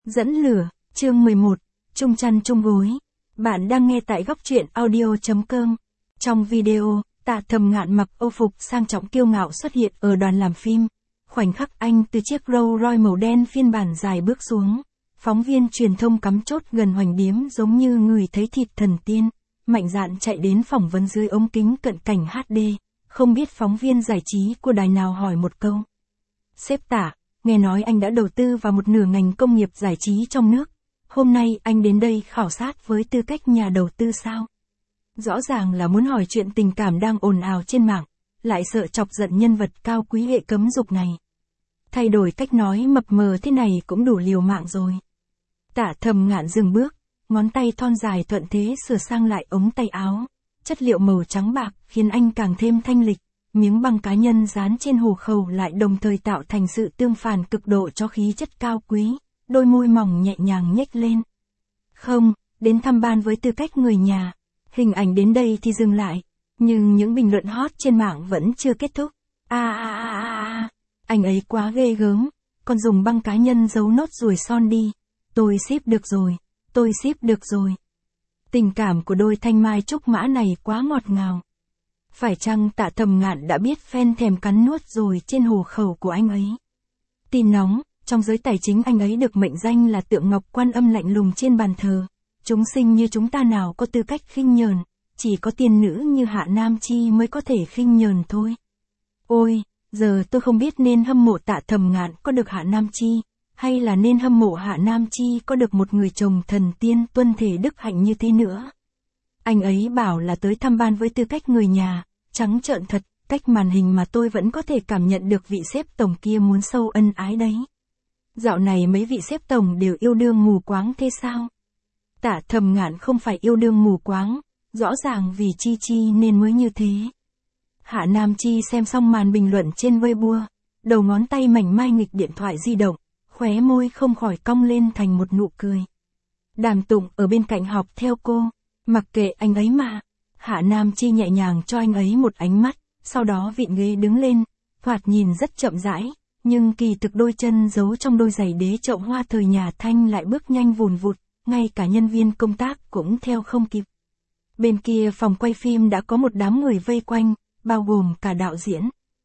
Dẫn lửa, chương 11, chung chăn chung gối. Bạn đang nghe tại góc truyện audio.com. Trong video, Tạ Thầm Ngạn mặc âu phục sang trọng kiêu ngạo xuất hiện ở đoàn làm phim. Khoảnh khắc anh từ chiếc Rolls Royce màu đen phiên bản dài bước xuống. Phóng viên truyền thông cắm chốt gần hoành điếm giống như người thấy thịt thần tiên. Mạnh dạn chạy đến phỏng vấn dưới ống kính cận cảnh HD. Không biết phóng viên giải trí của đài nào hỏi một câu. Sếp Tạ, nghe nói anh đã đầu tư vào một nửa ngành công nghiệp giải trí trong nước. Hôm nay anh đến đây khảo sát với tư cách nhà đầu tư sao? Rõ ràng là muốn hỏi chuyện tình cảm đang ồn ào trên mạng, lại sợ chọc giận nhân vật cao quý hệ cấm dục này. Thay đổi cách nói mập mờ thế này cũng đủ liều mạng rồi. Tạ Thầm Ngạn dừng bước, ngón tay thon dài thuận thế sửa sang lại ống tay áo. Chất liệu màu trắng bạc khiến anh càng thêm thanh lịch. Miếng băng cá nhân dán trên hồ khẩu lại đồng thời tạo thành sự tương phản cực độ cho khí chất cao quý, đôi môi mỏng nhẹ nhàng nhếch lên. Không, đến thăm ban với tư cách người nhà. Hình ảnh đến đây thì dừng lại, nhưng những bình luận hot trên mạng vẫn chưa kết thúc. Anh ấy quá ghê gớm, còn dùng băng cá nhân giấu nốt ruồi son đi. Tôi ship được rồi, tôi ship được rồi. Tình cảm của đôi thanh mai trúc mã này quá ngọt ngào. Phải chăng Tạ Thầm Ngạn đã biết fan thèm cắn nuốt rồi trên hồ khẩu của anh ấy? Tin nóng, trong giới tài chính anh ấy được mệnh danh là tượng ngọc Quan Âm lạnh lùng trên bàn thờ. Chúng sinh như chúng ta nào có tư cách khinh nhờn, chỉ có tiên nữ như Hạ Nam Chi mới có thể khinh nhờn thôi. Ôi, giờ tôi không biết nên hâm mộ Tạ Thầm Ngạn có được Hạ Nam Chi, hay là nên hâm mộ Hạ Nam Chi có được một người chồng thần tiên tuân thể đức hạnh như thế nữa. Anh ấy bảo là tới thăm ban với tư cách người nhà, trắng trợn thật, cách màn hình mà tôi vẫn có thể cảm nhận được vị sếp tổng kia muốn sâu ân ái đấy. Dạo này mấy vị sếp tổng đều yêu đương mù quáng thế sao? Tạ Thầm Ngạn không phải yêu đương mù quáng, rõ ràng vì Chi Chi nên mới như thế. Hạ Nam Chi xem xong màn bình luận trên Weibo, đầu ngón tay mảnh mai nghịch điện thoại di động, khóe môi không khỏi cong lên thành một nụ cười. Đàm Tụng ở bên cạnh học theo cô, mặc kệ anh ấy mà. Hạ Nam Chi nhẹ nhàng cho anh ấy một ánh mắt, sau đó vịn ghế đứng lên, thoạt nhìn rất chậm rãi, nhưng kỳ thực đôi chân giấu trong đôi giày đế chậu hoa thời nhà Thanh lại bước nhanh vùn vụt, ngay cả nhân viên công tác cũng theo không kịp. Bên kia phòng quay phim đã có một đám người vây quanh, bao gồm cả đạo diễn.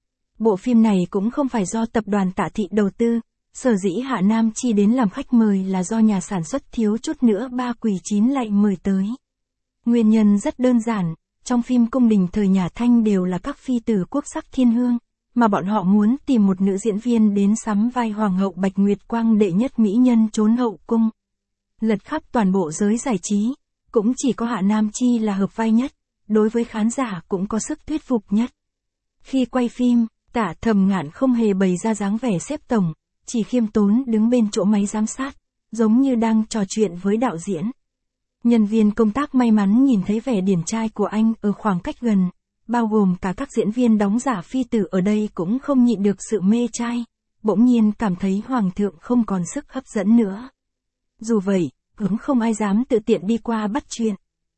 Bộ phim này cũng không phải do tập đoàn Tạ Thị đầu tư, sở dĩ Hạ Nam Chi đến làm khách mời là do nhà sản xuất thiếu chút nữa Ba Quỷ Chín lại mời tới. Nguyên nhân rất đơn giản, trong phim cung đình thời nhà Thanh đều là các phi tử quốc sắc thiên hương, mà bọn họ muốn tìm một nữ diễn viên đến sắm vai Hoàng hậu Bạch Nguyệt Quang đệ nhất mỹ nhân trốn hậu cung. Lật khắp toàn bộ giới giải trí, cũng chỉ có Hạ Nam Chi là hợp vai nhất, đối với khán giả cũng có sức thuyết phục nhất. Khi quay phim, Tạ Thầm Ngạn không hề bày ra dáng vẻ sếp tổng, chỉ khiêm tốn đứng bên chỗ máy giám sát, giống như đang trò chuyện với đạo diễn. Nhân viên công tác may mắn nhìn thấy vẻ điển trai của anh ở khoảng cách gần, bao gồm cả các diễn viên đóng giả phi tử ở đây cũng không nhịn được sự mê trai, bỗng nhiên cảm thấy hoàng thượng không còn sức hấp dẫn nữa. Dù vậy, cũng không ai dám tự tiện đi qua bắt chuyện.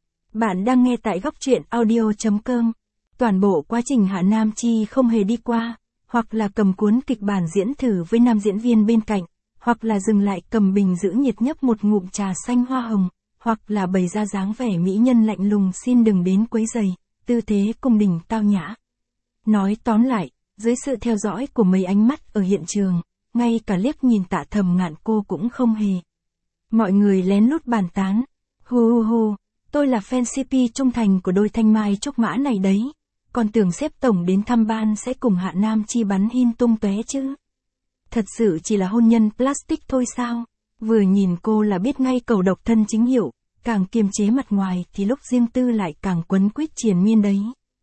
Bạn đang nghe tại góc truyện audio.com. Toàn bộ quá trình Hạ Nam Chi không hề đi qua, hoặc là cầm cuốn kịch bản diễn thử với nam diễn viên bên cạnh, hoặc là dừng lại cầm bình giữ nhiệt nhấp một ngụm trà xanh hoa hồng, hoặc là bày ra dáng vẻ mỹ nhân lạnh lùng xin đừng đến quấy rầy, tư thế cung đình tao nhã. Nói tóm lại, dưới sự theo dõi của mấy ánh mắt ở hiện trường, ngay cả liếc nhìn Tạ Thầm Ngạn cô cũng không hề. Mọi người lén lút bàn tán, hu, tôi là fan CP trung thành của đôi thanh mai trúc mã này đấy, còn tưởng sếp tổng đến thăm ban sẽ cùng Hạ Nam Chi bắn hin tung tóe chứ. Thật sự chỉ là hôn nhân plastic thôi sao? Vừa nhìn cô là biết ngay cầu độc thân chính hiệu, càng kiềm chế mặt ngoài thì lúc riêng tư lại càng quấn quýt triền miên đấy.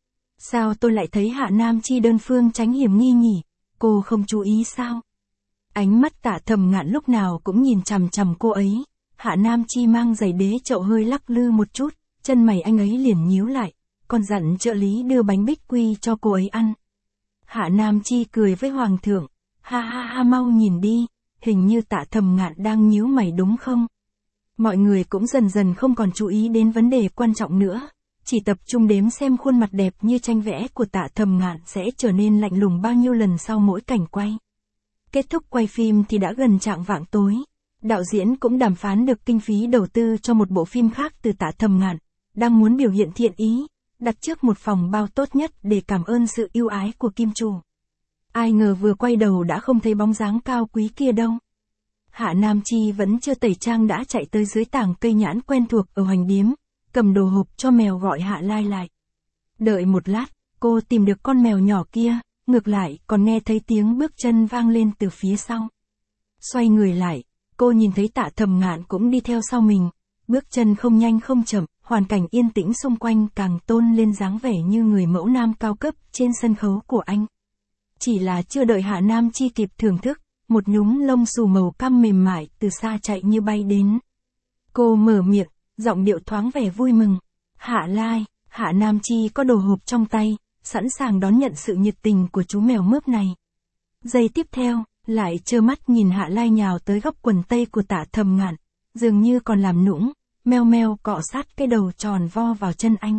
Sao tôi lại thấy Hạ Nam Chi đơn phương tránh hiểm nghi nhỉ? Cô không chú ý sao? Ánh mắt Tạ Thầm Ngạn lúc nào cũng nhìn chằm chằm cô ấy. Hạ Nam Chi mang giày đế chậu hơi lắc lư một chút, chân mày anh ấy liền nhíu lại, còn dặn trợ lý đưa bánh bích quy cho cô ấy ăn. Hạ Nam Chi cười với hoàng thượng, ha mau nhìn đi, hình như Tạ Thầm Ngạn đang nhíu mày đúng không? Mọi người cũng dần dần không còn chú ý đến vấn đề quan trọng nữa, chỉ tập trung đếm xem khuôn mặt đẹp như tranh vẽ của Tạ Thầm Ngạn sẽ trở nên lạnh lùng bao nhiêu lần sau mỗi cảnh quay. Kết thúc quay phim thì đã gần chạng vạng tối. đạo diễn cũng đàm phán được kinh phí đầu tư cho một bộ phim khác từ Tạ Thầm Ngạn, đang muốn biểu hiện thiện ý, đặt trước một phòng bao tốt nhất để cảm ơn sự ưu ái của kim chủ. Ai ngờ vừa quay đầu đã không thấy bóng dáng cao quý kia đâu. Hạ Nam Chi vẫn chưa tẩy trang đã chạy tới dưới tảng cây nhãn quen thuộc ở Hoành Điếm, cầm đồ hộp cho mèo gọi Hạ Lai lại. Đợi một lát, cô tìm được con mèo nhỏ kia, ngược lại còn nghe thấy tiếng bước chân vang lên từ phía sau. Xoay người lại, cô nhìn thấy Tạ Thầm Ngạn cũng đi theo sau mình, bước chân không nhanh không chậm, hoàn cảnh yên tĩnh xung quanh càng tôn lên dáng vẻ như người mẫu nam cao cấp trên sân khấu của anh. Chỉ là chưa đợi Hạ Nam Chi kịp thưởng thức, một nhúm lông xù màu cam mềm mại từ xa chạy như bay đến. Cô mở miệng, giọng điệu thoáng vẻ vui mừng. Hạ Lai, Hạ Nam Chi có đồ hộp trong tay, sẵn sàng đón nhận sự nhiệt tình của chú mèo mướp này. Giây tiếp theo, lại trơ mắt nhìn Hạ Lai nhào tới góc quần tây của Tạ Thầm Ngạn, dường như còn làm nũng, meo meo cọ sát cái đầu tròn vo vào chân anh.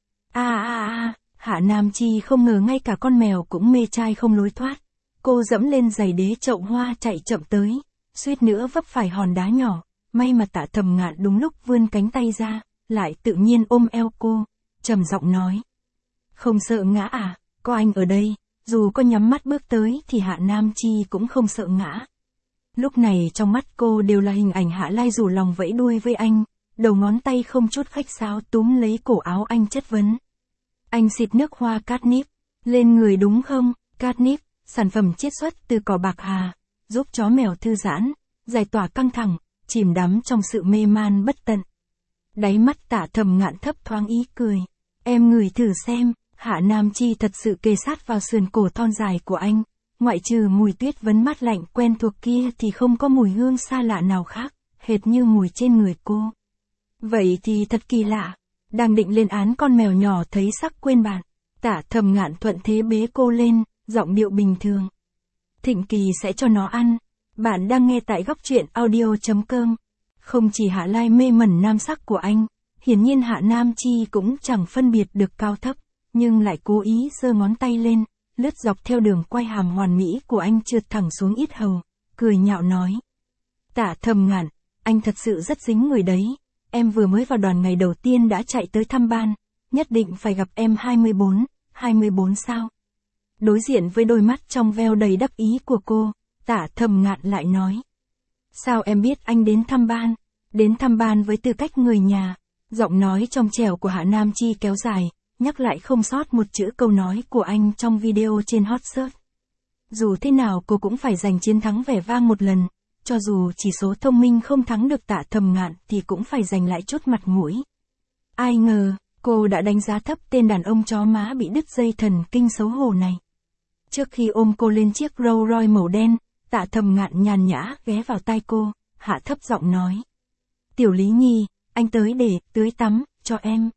Hạ Nam Chi không ngờ ngay cả con mèo cũng mê trai không lối thoát. Cô dẫm lên giày đế chậu hoa chạy chậm tới, suýt nữa vấp phải hòn đá nhỏ, may mà Tạ Thầm Ngạn đúng lúc vươn cánh tay ra, lại tự nhiên ôm eo cô, trầm giọng nói. Không sợ ngã à, có anh ở đây, dù có nhắm mắt bước tới thì Hạ Nam Chi cũng không sợ ngã. Lúc này trong mắt cô đều là hình ảnh Hạ Lai rủ lòng vẫy đuôi với anh, đầu ngón tay không chút khách sáo túm lấy cổ áo anh chất vấn. Anh xịt nước hoa catnip lên người đúng không? Catnip, sản phẩm chiết xuất từ cỏ bạc hà, giúp chó mèo thư giãn, giải tỏa căng thẳng, chìm đắm trong sự mê man bất tận. Đáy mắt Tạ Thầm Ngạn thấp thoáng ý cười. Em ngửi thử xem. Hạ Nam Chi thật sự kề sát vào sườn cổ thon dài của anh, ngoại trừ mùi tuyết vấn mát lạnh quen thuộc kia thì không có mùi hương xa lạ nào khác, hệt như mùi trên người cô. Vậy thì thật kỳ lạ. Đang định lên án con mèo nhỏ thấy sắc quên bạn, Tạ Thầm Ngạn thuận thế bế cô lên, giọng điệu bình thường. Thịnh Kỳ sẽ cho nó ăn. Bạn đang nghe tại góc truyện audio.com. Không chỉ Hạ Lai mê mẩn nam sắc của anh, hiển nhiên Hạ Nam Chi cũng chẳng phân biệt được cao thấp, nhưng lại cố ý giơ ngón tay lên, lướt dọc theo đường quai hàm hoàn mỹ của anh trượt thẳng xuống yết hầu, cười nhạo nói. Tạ Thầm Ngạn, anh thật sự rất dính người đấy, em vừa mới vào đoàn ngày đầu tiên đã chạy tới thăm ban, nhất định phải gặp em 24 sao? Đối diện với đôi mắt trong veo đầy đắc ý của cô, Tạ Thầm Ngạn lại nói. Sao em biết anh đến thăm ban? Đến thăm ban với tư cách người nhà. Giọng nói trong trẻo của Hạ Nam Chi kéo dài, nhắc lại không sót một chữ câu nói của anh trong video trên hot search. Dù thế nào cô cũng phải giành chiến thắng vẻ vang một lần, cho dù chỉ số thông minh không thắng được Tạ Thầm Ngạn thì cũng phải giành lại chút mặt mũi. Ai ngờ, cô đã đánh giá thấp tên đàn ông chó má bị đứt dây thần kinh xấu hổ này. Trước khi ôm cô lên chiếc Rolls Royce màu đen, Tạ Thầm Ngạn nhàn nhã ghé vào tai cô, hạ thấp giọng nói. Tiểu Lý Nhi, anh tới để tưới tắm cho em.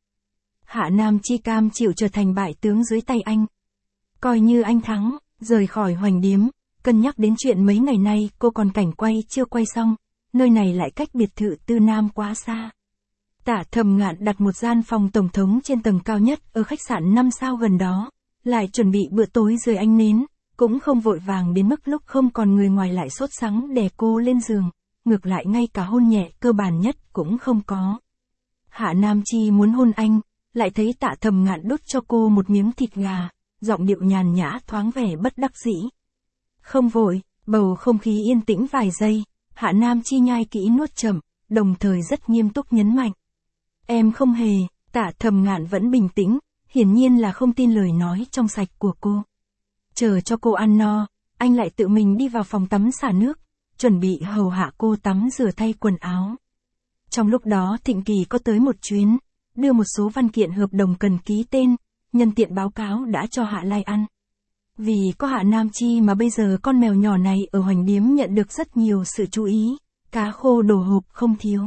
Hạ Nam Chi cam chịu trở thành bại tướng dưới tay anh. Coi như anh thắng, rời khỏi Hoành Điếm, cân nhắc đến chuyện mấy ngày nay cô còn cảnh quay chưa quay xong, nơi này lại cách biệt thự Tư Nam quá xa. Tạ Thầm Ngạn đặt một gian phòng tổng thống trên tầng cao nhất ở khách sạn 5 sao gần đó, lại chuẩn bị bữa tối dưới ánh nến, cũng không vội vàng đến mức lúc không còn người ngoài lại sốt sắng đè cô lên giường, ngược lại ngay cả hôn nhẹ cơ bản nhất cũng không có. Hạ Nam Chi muốn hôn anh, lại thấy Tạ Thầm Ngạn đút cho cô một miếng thịt gà, giọng điệu nhàn nhã thoáng vẻ bất đắc dĩ. Không vội, bầu không khí yên tĩnh vài giây, Hạ Nam Chi nhai kỹ nuốt chậm, đồng thời rất nghiêm túc nhấn mạnh. Em không hề, Tạ Thầm Ngạn vẫn bình tĩnh, hiển nhiên là không tin lời nói trong sạch của cô. Chờ cho cô ăn no, anh lại tự mình đi vào phòng tắm xả nước, chuẩn bị hầu hạ cô tắm rửa thay quần áo. Trong lúc đó Thịnh Kỳ có tới một chuyến, đưa một số văn kiện hợp đồng cần ký tên, nhân tiện báo cáo đã cho Hạ Lai ăn. Vì có Hạ Nam Chi mà bây giờ con mèo nhỏ này ở Hoành Điếm nhận được rất nhiều sự chú ý, cá khô đồ hộp không thiếu.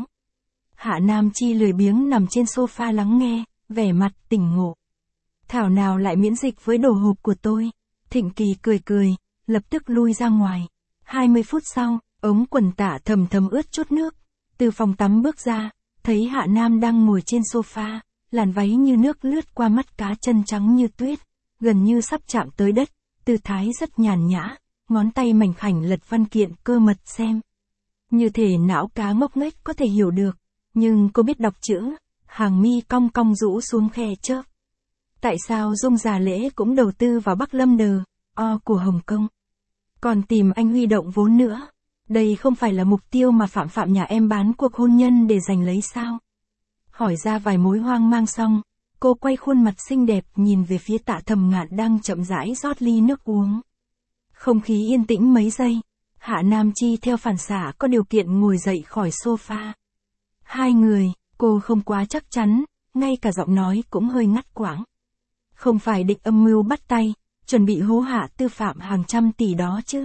Hạ Nam Chi lười biếng nằm trên sofa lắng nghe, vẻ mặt tỉnh ngộ. Thảo nào lại miễn dịch với đồ hộp của tôi. Thịnh Kỳ cười cười, lập tức lui ra ngoài. 20 phút sau, ống quần Tạ thầm thầm ướt chút nước. Từ phòng tắm bước ra, thấy Hạ Nam đang ngồi trên sofa, làn váy như nước lướt qua mắt cá chân trắng như tuyết, gần như sắp chạm tới đất, tư thái rất nhàn nhã, ngón tay mảnh khảnh lật văn kiện cơ mật xem. Như thể não cá ngốc nghếch có thể hiểu được, nhưng cô biết đọc chữ, hàng mi cong cong rũ xuống khe chớp. Tại sao Dung già Lễ cũng đầu tư vào Bắc Lâm Đờ, của Hồng Kông? Còn tìm anh huy động vốn nữa. Đây không phải là mục tiêu mà Phạm nhà em bán cuộc hôn nhân để giành lấy sao? Hỏi ra vài mối hoang mang xong, cô quay khuôn mặt xinh đẹp nhìn về phía Tạ Thầm Ngạn đang chậm rãi rót ly nước uống. Không khí yên tĩnh mấy giây, Hạ Nam Chi theo phản xạ có điều kiện ngồi dậy khỏi sofa. Hai người, cô không quá chắc chắn, ngay cả giọng nói cũng hơi ngắt quãng. Không phải định âm mưu bắt tay, chuẩn bị hố Hạ Tư Phạm hàng trăm tỷ đó chứ.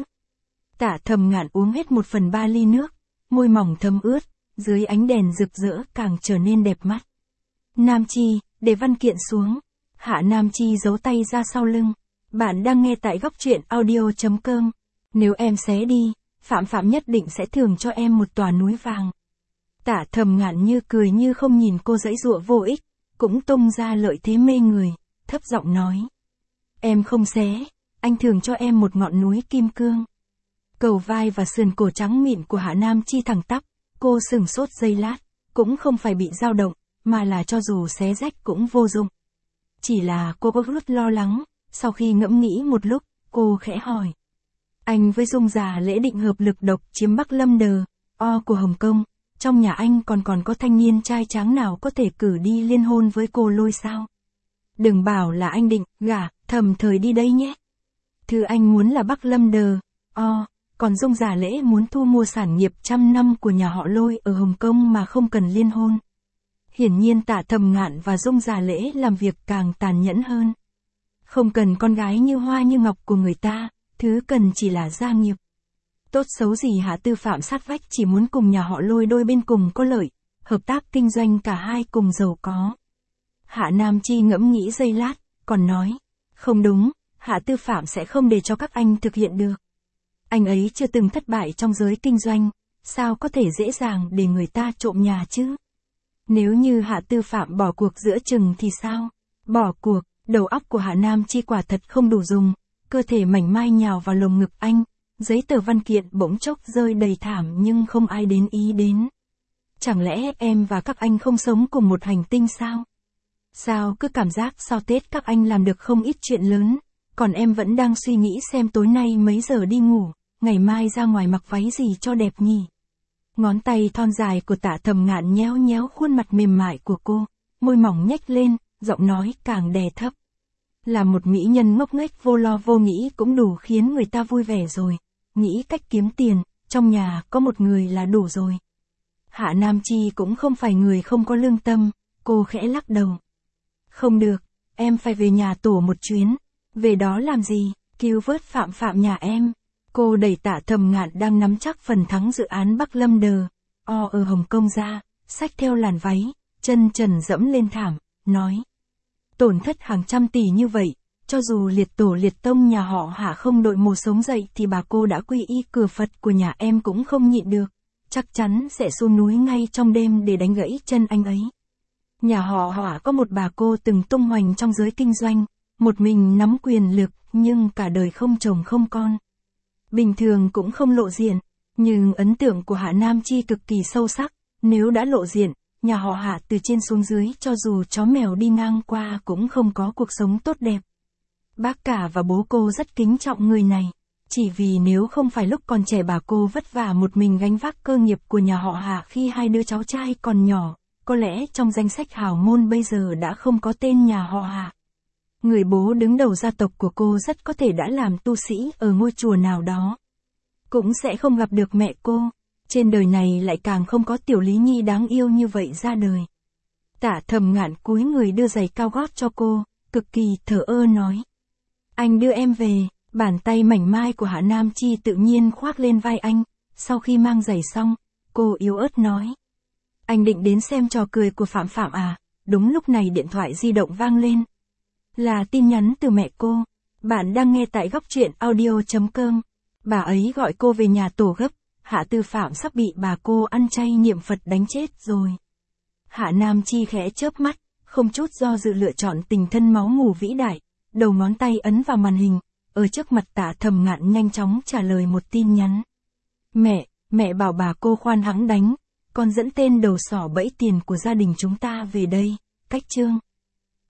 Tạ Thầm Ngạn uống hết 1/3 ly nước, môi mỏng thấm ướt, dưới ánh đèn rực rỡ càng trở nên đẹp mắt. Nam Chi, để văn kiện xuống. Hạ Nam Chi giấu tay ra sau lưng. Bạn đang nghe tại góc truyện audio.com. Nếu em xé đi, Phạm nhất định sẽ thưởng cho em một tòa núi vàng. Tạ Thầm Ngạn như cười như không nhìn cô giãy giụa vô ích, cũng tung ra lợi thế mê người, thấp giọng nói. Em không xé, anh thưởng cho em một ngọn núi kim cương. Cầu vai và sườn cổ trắng mịn của Hạ Nam Chi thẳng tắp, cô sửng sốt giây lát, cũng không phải bị dao động, mà là cho dù xé rách cũng vô dụng. Chỉ là cô có chút lo lắng, sau khi ngẫm nghĩ một lúc, cô khẽ hỏi. Anh với Dung già Lễ định hợp lực độc chiếm Bắc Lâm Đờ, của Hồng Kông, trong nhà anh còn có thanh niên trai tráng nào có thể cử đi liên hôn với cô Lôi sao? Đừng bảo là anh định gả Thầm Thời đi đây nhé. Thứ anh muốn là Bắc Lâm Đờ, còn Dung già Lễ muốn thu mua sản nghiệp 100 năm của nhà họ Lôi ở Hồng Kông mà không cần liên hôn. Hiển nhiên Tạ Thầm Ngạn và Dung già Lễ làm việc càng tàn nhẫn hơn. Không cần con gái như hoa như ngọc của người ta, thứ cần chỉ là gia nghiệp. Tốt xấu gì Hạ Tư Phạm sát vách chỉ muốn cùng nhà họ Lôi đôi bên cùng có lợi, hợp tác kinh doanh cả hai cùng giàu có. Hạ Nam Chi ngẫm nghĩ giây lát, còn nói, không đúng, Hạ Tư Phạm sẽ không để cho các anh thực hiện được. Anh ấy chưa từng thất bại trong giới kinh doanh, sao có thể dễ dàng để người ta trộm nhà chứ? Nếu như Hạ Tư Phạm bỏ cuộc giữa chừng thì sao? Bỏ cuộc, đầu óc của Hạ Nam Chi quả thật không đủ dùng, cơ thể mảnh mai nhào vào lồng ngực anh, giấy tờ văn kiện bỗng chốc rơi đầy thảm nhưng không ai đến ý đến. Chẳng lẽ em và các anh không sống cùng một hành tinh sao? Sao cứ cảm giác sau Tết các anh làm được không ít chuyện lớn, còn em vẫn đang suy nghĩ xem tối nay mấy giờ đi ngủ, ngày mai ra ngoài mặc váy gì cho đẹp nhỉ? Ngón tay thon dài của Tạ Thầm Ngạn nhéo nhéo khuôn mặt mềm mại của cô, môi mỏng nhếch lên, giọng nói càng đè thấp. Là một mỹ nhân ngốc nghếch vô lo vô nghĩ cũng đủ khiến người ta vui vẻ rồi, nghĩ cách kiếm tiền, trong nhà có một người là đủ rồi. Hạ Nam Chi cũng không phải người không có lương tâm, cô khẽ lắc đầu. Không được, em phải về nhà tổ một chuyến. Về đó làm gì? Cứu vớt Phạm nhà em. Cô đẩy Tạ Thầm Ngạn đang nắm chắc phần thắng dự án Bắc Lâm Đờ, ở Hồng Kông ra, xách theo làn váy, chân trần dẫm lên thảm, nói. Tổn thất hàng trăm tỷ như vậy, cho dù liệt tổ liệt tông nhà họ Hạ không đội mồ sống dậy thì bà cô đã quy y cửa Phật của nhà em cũng không nhịn được, chắc chắn sẽ xuống núi ngay trong đêm để đánh gãy chân anh ấy. Nhà họ Hạ có một bà cô từng tung hoành trong giới kinh doanh, một mình nắm quyền lực nhưng cả đời không chồng không con. Bình thường cũng không lộ diện, nhưng ấn tượng của Hạ Nam Chi cực kỳ sâu sắc, nếu đã lộ diện, nhà họ Hạ từ trên xuống dưới cho dù chó mèo đi ngang qua cũng không có cuộc sống tốt đẹp. Bác cả và bố cô rất kính trọng người này, chỉ vì nếu không phải lúc còn trẻ bà cô vất vả một mình gánh vác cơ nghiệp của nhà họ Hạ khi hai đứa cháu trai còn nhỏ, có lẽ trong danh sách hào môn bây giờ đã không có tên nhà họ Hạ. Người bố đứng đầu gia tộc của cô rất có thể đã làm tu sĩ ở ngôi chùa nào đó. Cũng sẽ không gặp được mẹ cô, trên đời này lại càng không có Tiểu Lý Nhi đáng yêu như vậy ra đời. Tạ Thầm Ngạn cúi người đưa giày cao gót cho cô, cực kỳ thờ ơ nói. Anh đưa em về, bàn tay mảnh mai của Hạ Nam Chi tự nhiên khoác lên vai anh, sau khi mang giày xong, cô yếu ớt nói. Anh định đến xem trò cười của Phạm à? Đúng lúc này điện thoại di động vang lên. Là tin nhắn từ mẹ cô. Bạn đang nghe tại góc truyện audio.com. Bà ấy gọi cô về nhà tổ gấp. Hạ Tư Phạm sắp bị bà cô ăn chay niệm Phật đánh chết rồi. Hạ Nam Chi khẽ chớp mắt, không chút do dự lựa chọn tình thân máu mủ vĩ đại. Đầu ngón tay ấn vào màn hình, ở trước mặt Tạ Thầm Ngạn nhanh chóng trả lời một tin nhắn. Mẹ bảo bà cô khoan hẵng đánh, con dẫn tên đầu sỏ bẫy tiền của gia đình chúng ta về đây, cách chương.